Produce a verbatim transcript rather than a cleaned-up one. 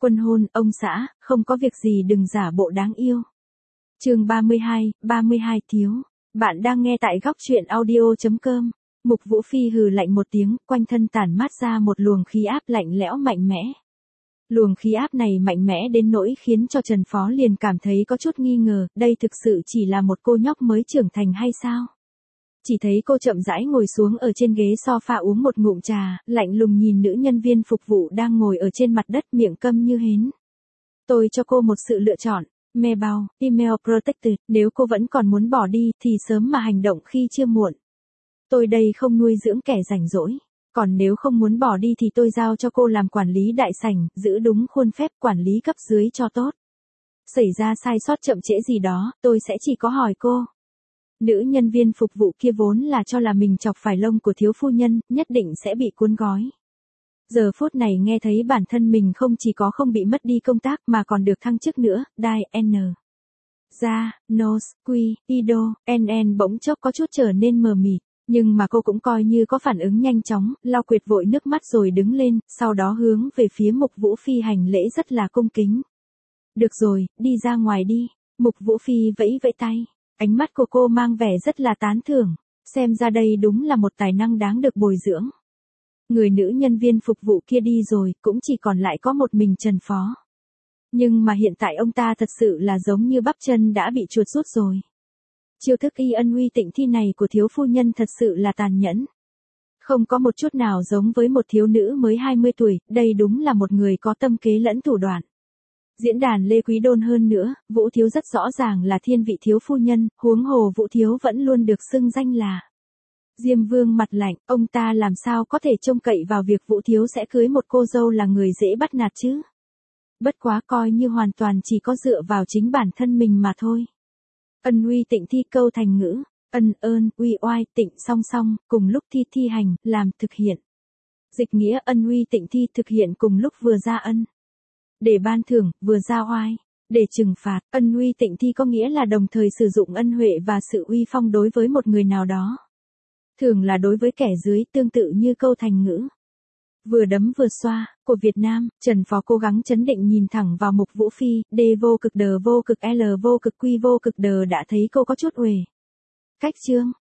Quân hôn, ông xã, không có việc gì đừng giả bộ đáng yêu. Chương ba mươi hai, ba mươi hai thiếu. Bạn đang nghe tại góc truyện audio chấm com. Mục Vũ Phi hừ lạnh một tiếng, quanh thân tản mát ra một luồng khí áp lạnh lẽo mạnh mẽ. Luồng khí áp này mạnh mẽ đến nỗi khiến cho Trần Phó liền cảm thấy có chút nghi ngờ, đây thực sự chỉ là một cô nhóc mới trưởng thành hay sao? Chỉ thấy cô chậm rãi ngồi xuống ở trên ghế sofa uống một ngụm trà, lạnh lùng nhìn nữ nhân viên phục vụ đang ngồi ở trên mặt đất miệng câm như hến. Tôi cho cô một sự lựa chọn, Mail, Email Protected, nếu cô vẫn còn muốn bỏ đi thì sớm mà hành động khi chưa muộn. Tôi đây không nuôi dưỡng kẻ rảnh rỗi, còn nếu không muốn bỏ đi thì tôi giao cho cô làm quản lý đại sảnh, giữ đúng khuôn phép quản lý cấp dưới cho tốt. Xảy ra sai sót chậm trễ gì đó, tôi sẽ chỉ có hỏi cô. Nữ nhân viên phục vụ kia vốn là cho là mình chọc phải lông của thiếu phu nhân, nhất định sẽ bị cuốn gói. Giờ phút này nghe thấy bản thân mình không chỉ có không bị mất đi công tác mà còn được thăng chức nữa, Đai N. Ra, Nose, Quy, Ido, en en bỗng chốc có chút trở nên mờ mịt, nhưng mà cô cũng coi như có phản ứng nhanh chóng, lau quệt vội nước mắt rồi đứng lên, sau đó hướng về phía Mục Vũ Phi hành lễ rất là cung kính. Được rồi, đi ra ngoài đi, Mục Vũ Phi vẫy vẫy tay. Ánh mắt của cô mang vẻ rất là tán thưởng, xem ra đây đúng là một tài năng đáng được bồi dưỡng. Người nữ nhân viên phục vụ kia đi rồi, cũng chỉ còn lại có một mình Trần Phó. Nhưng mà hiện tại ông ta thật sự là giống như bắp chân đã bị chuột rút rồi. Chiêu thức y ân uy tịnh thi này của thiếu phu nhân thật sự là tàn nhẫn. Không có một chút nào giống với một thiếu nữ mới hai mươi tuổi, đây đúng là một người có tâm kế lẫn thủ đoạn. Diễn đàn Lê Quý Đôn hơn nữa, Vũ Thiếu rất rõ ràng là thiên vị thiếu phu nhân, huống hồ Vũ Thiếu vẫn luôn được xưng danh là Diêm Vương mặt lạnh, ông ta làm sao có thể trông cậy vào việc Vũ Thiếu sẽ cưới một cô dâu là người dễ bắt nạt chứ. Bất quá coi như hoàn toàn chỉ có dựa vào chính bản thân mình mà thôi. Ân uy tịnh thi câu thành ngữ, ân ơn, uy oai, tịnh song song, cùng lúc thi thi hành, làm thực hiện. Dịch nghĩa ân uy tịnh thi thực hiện cùng lúc vừa ra ân. Để ban thưởng, vừa ra oai, để trừng phạt, ân uy tịnh thi có nghĩa là đồng thời sử dụng ân huệ và sự uy phong đối với một người nào đó. Thường là đối với kẻ dưới, tương tự như câu thành ngữ. Vừa đấm vừa xoa, của Việt Nam, Trần Phó cố gắng chấn định nhìn thẳng vào Mục Vũ Phi, D vô cực đờ vô cực L vô cực quy vô cực đờ đã thấy cô có chút uể. Cách chương,